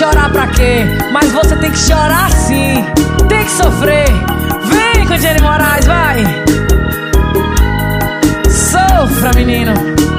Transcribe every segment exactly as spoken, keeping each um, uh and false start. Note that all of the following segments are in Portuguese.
chorar pra quê? Mas você tem que chorar sim, tem que sofrer. Vem com Jenny Moraes, vai. Sofra, menino.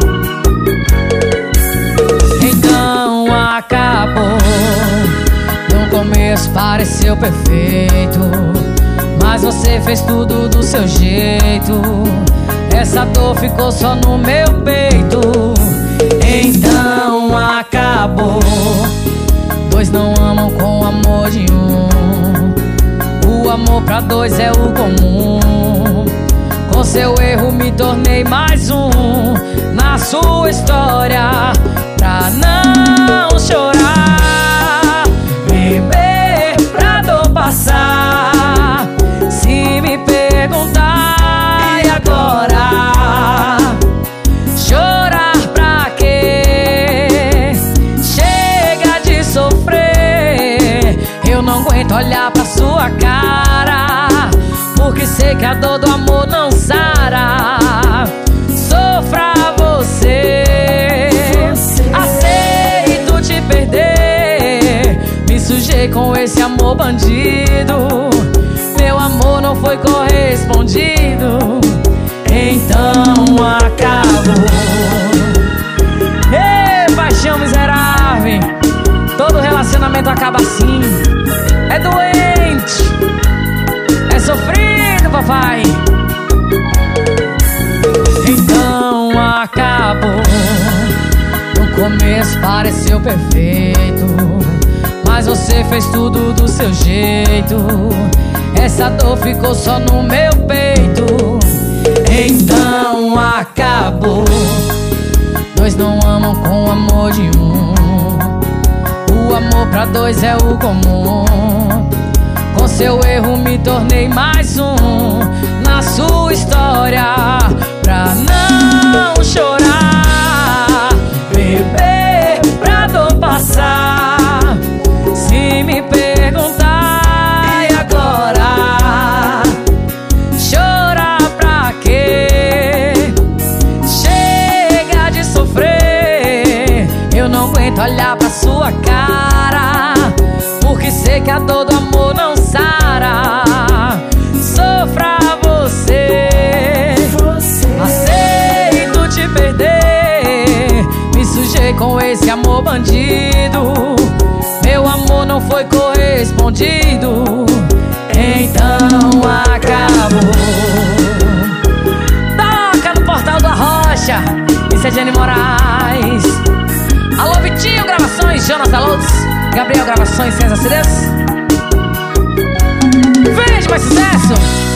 Então acabou. No começo pareceu perfeito, mas você fez tudo do seu jeito. Essa dor ficou só no meu peito. Então acabou. Dois não amam com o amor de um. O amor pra dois é o comum. Com seu erro me tornei mais um na sua história. Pra não chorar, beber pra dor passar. Se me perguntar e agora, chorar pra quê? Chega de sofrer. Eu não aguento olhar pra sua cara, porque sei que a dor do amor não sara. Sofra você, aceito te perder. Me sujei com esse amor bandido, meu amor não foi correspondido. Então acabou. Ei, paixão miserável, todo relacionamento acaba assim. É doente, é sofrido, papai. Então acabou. No começo pareceu perfeito, mas você fez tudo do seu jeito. Essa dor ficou só no meu peito. Então acabou. Dois não amam com o amor de um. O amor pra dois é o comum. Com seu erro me tornei mais um na sua história. Pra não chorar, beber pra dor passar. Se me perguntar e agora, chorar pra quê? Chega de sofrer. Eu não aguento olhar pra sua cara, porque sei que a dor do amor não sara. Sofra você, aceito te perder. Me sujei com esse amor bandido, meu amor não foi correspondido. Então acabou. Toca no Portal do Arrocha, isso é Jenny Moraes. Alô Vitinho Gravações, Jonas Alotz, Gabriel Gravações, César C Ds. Vende mais sucesso.